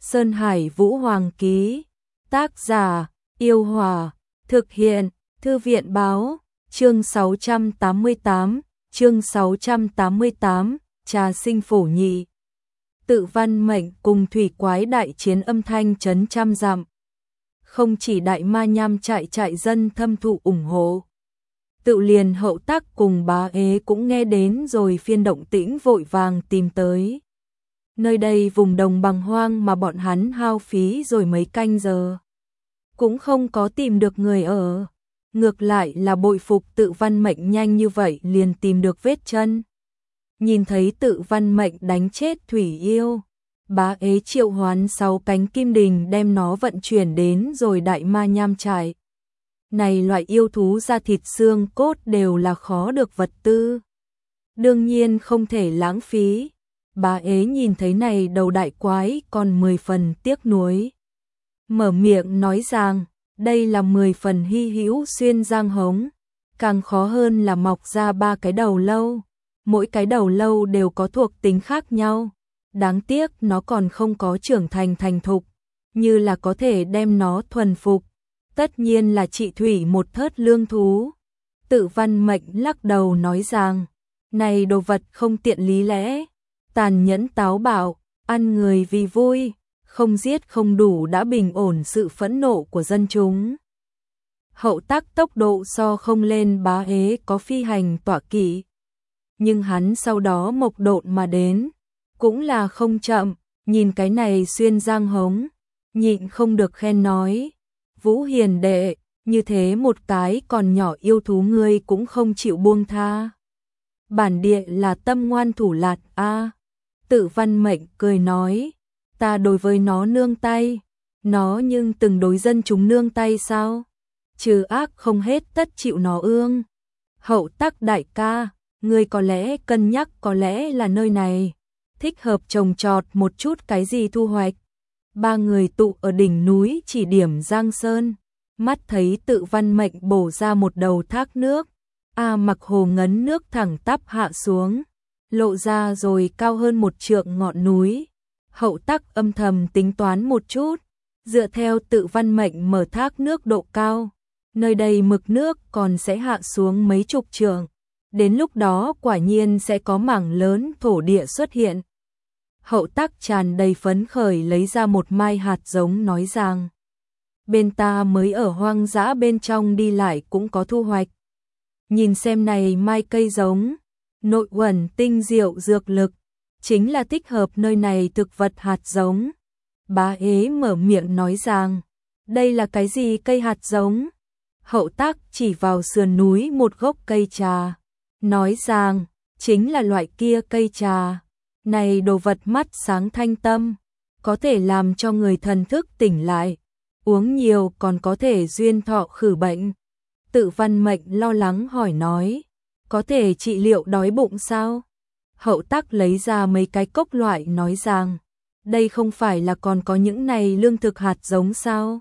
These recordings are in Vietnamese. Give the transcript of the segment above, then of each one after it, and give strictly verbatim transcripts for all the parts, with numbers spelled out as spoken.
Sơn Hải Vũ Hoàng ký. Tác giả: Yêu Hòa. Thực hiện: Thư viện báo. Chương sáu trăm tám mươi tám. Chương sáu trăm tám mươi tám. Trà sinh phổ nhị. Tự văn mệnh cùng thủy quái đại chiến âm thanh chấn trăm dặm. Không chỉ đại ma nham trại trại dân thâm thụ ủng hộ, tự liền Hậu Tắc cùng Bá Ế cũng nghe đến rồi phiên động tĩnh vội vàng tìm tới. Nơi đây vùng đồng bằng hoang mà bọn hắn hao phí rồi mấy canh giờ, cũng không có tìm được người ở. Ngược lại là bội phục tự văn mệnh nhanh như vậy liền tìm được vết chân. Nhìn thấy tự văn mệnh đánh chết thủy yêu, Bá Ế triệu hoán sáu cánh kim đình đem nó vận chuyển đến rồi đại ma nham trại. Này loại yêu thú da thịt xương cốt đều là khó được vật tư, đương nhiên không thể lãng phí. Bá Ế nhìn thấy này đầu đại quái còn mười phần tiếc nuối, mở miệng nói rằng đây là mười phần hy hữu xuyên giang hống, càng khó hơn là mọc ra ba cái đầu lâu, mỗi cái đầu lâu đều có thuộc tính khác nhau. Đáng tiếc nó còn không có trưởng thành thành thục, như là có thể đem nó thuần phục, tất nhiên là trị thủy một thớt lương thú. Tự văn mệnh lắc đầu nói rằng, này đồ vật không tiện lý lẽ, tàn nhẫn táo bạo, ăn người vì vui, không giết không đủ đã bình ổn sự phẫn nộ của dân chúng. Hậu Tắc tốc độ so không lên Bá Ế có phi hành tọa kỵ, nhưng hắn sau đó mộc độn mà đến, cũng là không chậm. Nhìn cái này xuyên giang hống, nhịn không được khen nói, Vũ hiền đệ, như thế một cái còn nhỏ yêu thú ngươi cũng không chịu buông tha. Bản địa là tâm ngoan thủ lạt a. Tự văn mệnh cười nói, ta đối với nó nương tay, nó nhưng từng đối dân chúng nương tay sao? Trừ ác không hết tất chịu nó ương. Hậu Tắc đại ca, ngươi có lẽ cân nhắc có lẽ là nơi này thích hợp trồng trọt một chút cái gì thu hoạch. Ba người tụ ở đỉnh núi chỉ điểm Giang Sơn, mắt thấy tự văn mệnh bổ ra một đầu thác nước, A Mặc Hồ ngấn nước thẳng tắp hạ xuống, lộ ra rồi cao hơn một trượng ngọn núi. Hậu Tắc âm thầm tính toán một chút, dựa theo tự văn mệnh mở thác nước độ cao, nơi đây mực nước còn sẽ hạ xuống mấy chục trượng, đến lúc đó quả nhiên sẽ có mảng lớn thổ địa xuất hiện. Hậu Tắc tràn đầy phấn khởi lấy ra một mai hạt giống nói rằng, bên ta mới ở hoang dã bên trong đi lại cũng có thu hoạch. Nhìn xem này mai cây giống, nội uẩn tinh diệu dược lực, chính là thích hợp nơi này thực vật hạt giống. Bá Ế mở miệng nói rằng, đây là cái gì cây hạt giống? Hậu Tắc chỉ vào sườn núi một gốc cây trà, nói rằng, chính là loại kia cây trà. Này đồ vật mắt sáng thanh tâm, có thể làm cho người thần thức tỉnh lại, uống nhiều còn có thể duyên thọ khử bệnh. Tự văn mệnh lo lắng hỏi nói, có thể trị liệu đói bụng sao? Hậu Tắc lấy ra mấy cái cốc loại nói rằng, đây không phải là còn có những này lương thực hạt giống sao?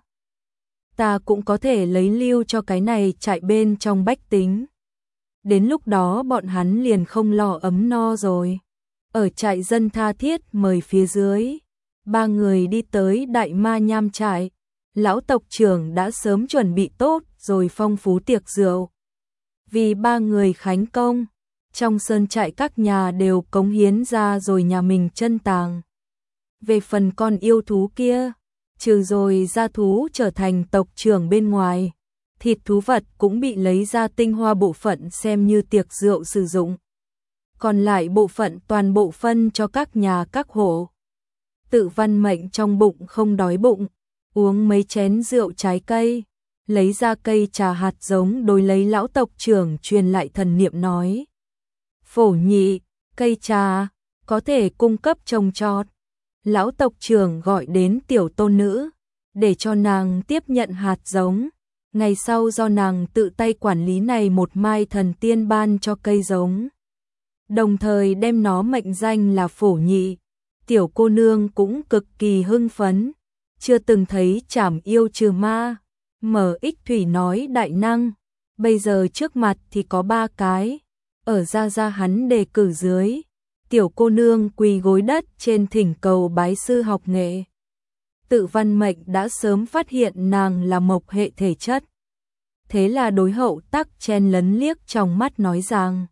Ta cũng có thể lấy lưu cho cái này chạy bên trong bách tính. Đến lúc đó bọn hắn liền không lo ấm no rồi. Ở trại dân tha thiết mời phía dưới, ba người đi tới đại ma nham trại. Lão tộc trưởng đã sớm chuẩn bị tốt rồi phong phú tiệc rượu. Vì ba người khánh công, trong sơn trại các nhà đều cống hiến ra rồi nhà mình chân tàng. Về phần con yêu thú kia, trừ rồi gia thú trở thành tộc trưởng bên ngoài, thịt thú vật cũng bị lấy ra tinh hoa bộ phận xem như tiệc rượu sử dụng. Còn lại bộ phận toàn bộ phân cho các nhà các hộ. Tự văn mệnh trong bụng không đói bụng, uống mấy chén rượu trái cây, lấy ra cây trà hạt giống đối lấy lão tộc trưởng truyền lại thần niệm nói. Phổ nhị, cây trà, có thể cung cấp trồng trọt. Lão tộc trưởng gọi đến tiểu tôn nữ, để cho nàng tiếp nhận hạt giống. Ngày sau do nàng tự tay quản lý này một mai thần tiên ban cho cây giống. Đồng thời đem nó mệnh danh là phổ nhị. Tiểu cô nương cũng cực kỳ hưng phấn, chưa từng thấy trảm yêu trừ ma. Mở ích thủy nói đại năng, bây giờ trước mặt thì có ba cái, ở ra ra hắn đề cử dưới. Tiểu cô nương quỳ gối đất trên thỉnh cầu bái sư học nghệ. Tự Văn Mệnh đã sớm phát hiện nàng là mộc hệ thể chất. Thế là đối Hậu Tắc chen lấn liếc trong mắt nói rằng: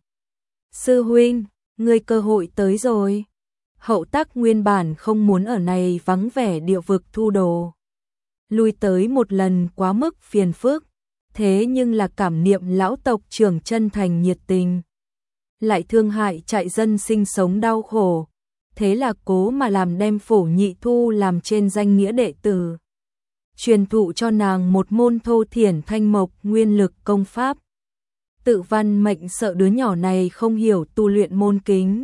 "Sư huynh, ngươi cơ hội tới rồi." Hậu Tắc nguyên bản không muốn ở này vắng vẻ địa vực thu đồ. Lui tới một lần quá mức phiền phức, thế nhưng là cảm niệm lão tộc trưởng chân thành nhiệt tình. Lại thương hại trại dân sinh sống đau khổ, thế là cố mà làm đem Phổ Nhị thu làm trên danh nghĩa đệ tử. Truyền thụ cho nàng một môn thô thiển thanh mộc nguyên lực công pháp. Tự Văn Mệnh sợ đứa nhỏ này không hiểu tu luyện môn kính.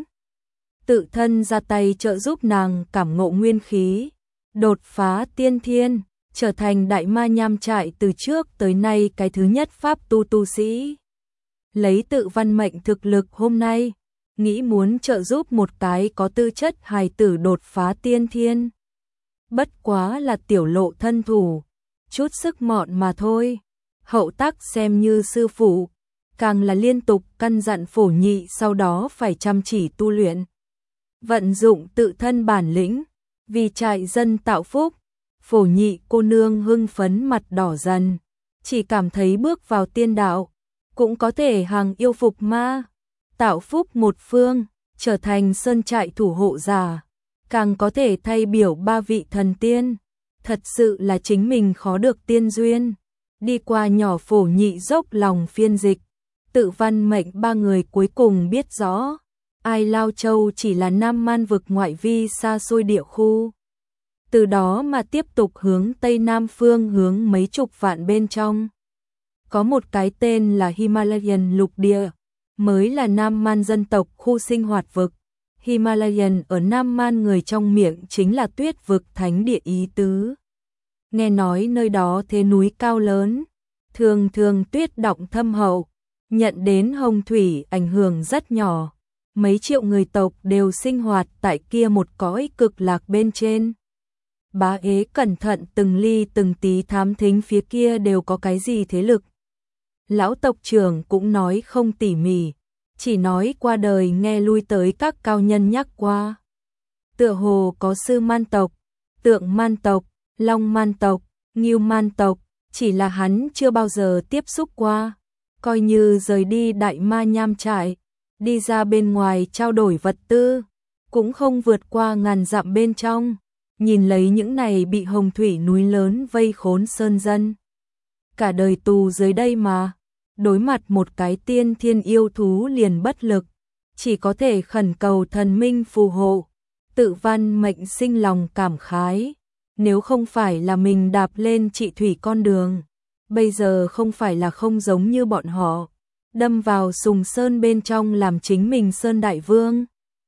Tự thân ra tay trợ giúp nàng cảm ngộ nguyên khí, đột phá tiên thiên, trở thành đại ma nham trại từ trước tới nay cái thứ nhất pháp tu tu sĩ. Lấy Tự Văn Mệnh thực lực hôm nay, nghĩ muốn trợ giúp một cái có tư chất hài tử đột phá tiên thiên. Bất quá là tiểu lộ thân thủ, chút sức mọn mà thôi. Hậu Tắc xem như sư phụ, càng là liên tục căn dặn Phổ Nhị sau đó phải chăm chỉ tu luyện. Vận dụng tự thân bản lĩnh, vì trại dân tạo phúc. Phổ Nhị cô nương hưng phấn mặt đỏ dần, chỉ cảm thấy bước vào tiên đạo, cũng có thể hàng yêu phục ma, tạo phúc một phương, trở thành sơn trại thủ hộ giả, càng có thể thay biểu ba vị thần tiên. Thật sự là chính mình khó được tiên duyên. Đi qua nhỏ Phổ Nhị dốc lòng phiên dịch, Tự Văn Mệnh ba người cuối cùng biết rõ, Ai Lao Châu chỉ là Nam Man vực ngoại vi xa xôi địa khu. Từ đó mà tiếp tục hướng Tây Nam phương hướng mấy chục vạn bên trong. Có một cái tên là Himalayan lục địa, mới là Nam Man dân tộc khu sinh hoạt vực. Himalayan ở Nam Man người trong miệng chính là tuyết vực thánh địa ý tứ. Nghe nói nơi đó thế núi cao lớn, thường thường tuyết động thâm hậu, nhận đến hồng thủy ảnh hưởng rất nhỏ. Mấy triệu người tộc đều sinh hoạt tại kia một cõi cực lạc bên trên. Bá ế cẩn thận từng ly từng tí thám thính phía kia đều có cái gì thế lực. Lão tộc trưởng cũng nói không tỉ mỉ, chỉ nói qua đời nghe lui tới các cao nhân nhắc qua. Tựa hồ có Sư Man tộc, Tượng Man tộc, Long Man tộc, Ngưu Man tộc, chỉ là hắn chưa bao giờ tiếp xúc qua. Coi như rời đi đại ma nham trại, đi ra bên ngoài trao đổi vật tư, cũng không vượt qua ngàn dặm bên trong. Nhìn lấy những này bị hồng thủy núi lớn vây khốn sơn dân, cả đời tù dưới đây mà, đối mặt một cái tiên thiên yêu thú liền bất lực, chỉ có thể khẩn cầu thần minh phù hộ. Tự Văn Mệnh sinh lòng cảm khái, nếu không phải là mình đạp lên trị thủy con đường, bây giờ không phải là không giống như bọn họ, đâm vào sùng sơn bên trong làm chính mình sơn đại vương.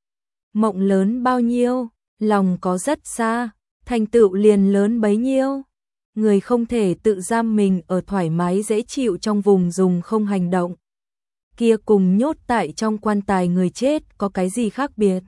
Mộng lớn bao nhiêu, lòng có rất xa, thành tựu liền lớn bấy nhiêu. Người không thể tự giam mình ở thoải mái dễ chịu trong vùng dùng không hành động. Kia cùng nhốt tại trong quan tài người chết có cái gì khác biệt.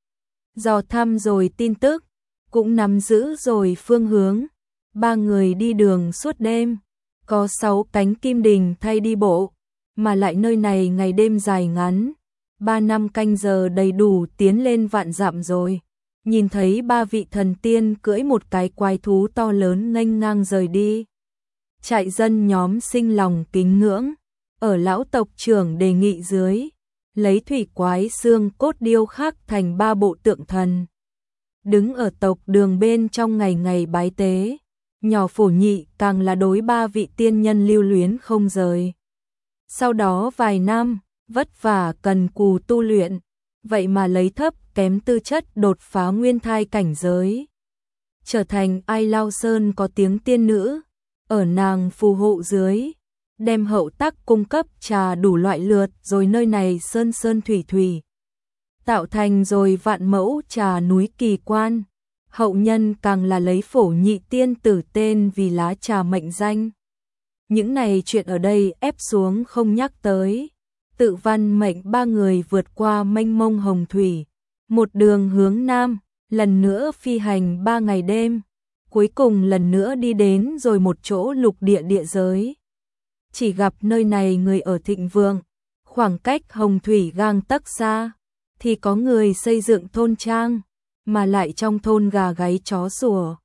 Dò thăm rồi tin tức, cũng nắm giữ rồi phương hướng. Ba người đi đường suốt đêm, có sáu cánh kim đình thay đi bộ, mà lại nơi này ngày đêm dài ngắn. Ba năm canh giờ đầy đủ tiến lên vạn dặm rồi. Nhìn thấy ba vị thần tiên cưỡi một cái quái thú to lớn nghênh ngang rời đi. Trại dân nhóm sinh lòng kính ngưỡng, ở lão tộc trưởng đề nghị dưới, lấy thủy quái xương cốt điêu khắc thành ba bộ tượng thần. Đứng ở tộc đường bên trong ngày ngày bái tế, nhỏ Phổ Nhị càng là đối ba vị tiên nhân lưu luyến không rời. Sau đó vài năm, vất vả cần cù tu luyện, vậy mà lấy thấp kém tư chất đột phá nguyên thai cảnh giới. Trở thành Ai Lao Sơn có tiếng tiên nữ, ở nàng phù hộ dưới, đem Hậu Tắc cung cấp trà đủ loại lượt rồi nơi này sơn sơn thủy thủy. Tạo thành rồi vạn mẫu trà núi kỳ quan, hậu nhân càng là lấy Phổ Nhị tiên tử tên vì lá trà mệnh danh. Những này chuyện ở đây ép xuống không nhắc tới. Tự Văn Mệnh ba người vượt qua mênh mông hồng thủy, một đường hướng nam, lần nữa phi hành ba ngày đêm, cuối cùng lần nữa đi đến rồi một chỗ lục địa địa giới. Chỉ gặp nơi này người ở thịnh vượng, khoảng cách hồng thủy gang tấc xa, thì có người xây dựng thôn trang, mà lại trong thôn gà gáy chó sủa,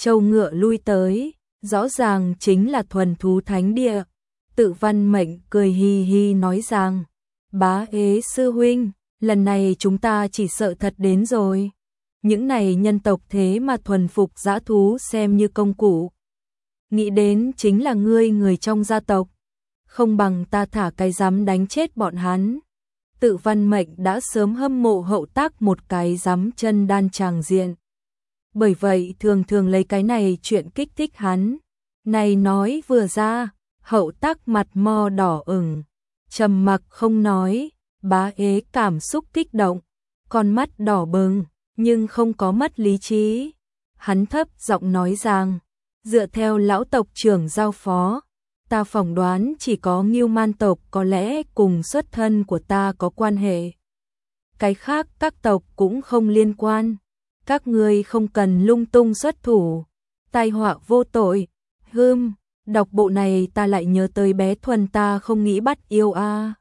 Châu ngựa lui tới, rõ ràng chính là thuần thú thánh địa. Tự Văn Mệnh cười hi hi nói rằng, bá ế sư huynh, lần này chúng ta chỉ sợ thật đến rồi. Những này nhân tộc thế mà thuần phục dã thú xem như công cụ. Nghĩ đến chính là ngươi người trong gia tộc, không bằng ta thả cái dám đánh chết bọn hắn. Tự Văn Mệnh đã sớm hâm mộ Hậu Tác một cái dám chân đan tràng diện. Bởi vậy thường thường lấy cái này chuyện kích thích hắn. Này nói vừa ra, Hậu Tác mặt mo đỏ ửng, trầm mặc không nói, bá ế cảm xúc kích động, con mắt đỏ bừng, nhưng không có mất lý trí. Hắn thấp giọng nói rằng, dựa theo lão tộc trưởng giao phó, ta phỏng đoán chỉ có Ngưu Man tộc có lẽ cùng xuất thân của ta có quan hệ. Cái khác các tộc cũng không liên quan. Các ngươi không cần lung tung xuất thủ, tai họa vô tội. Hừm, đọc bộ này ta lại nhớ tới bé Thuần ta không nghĩ bắt yêu a. À.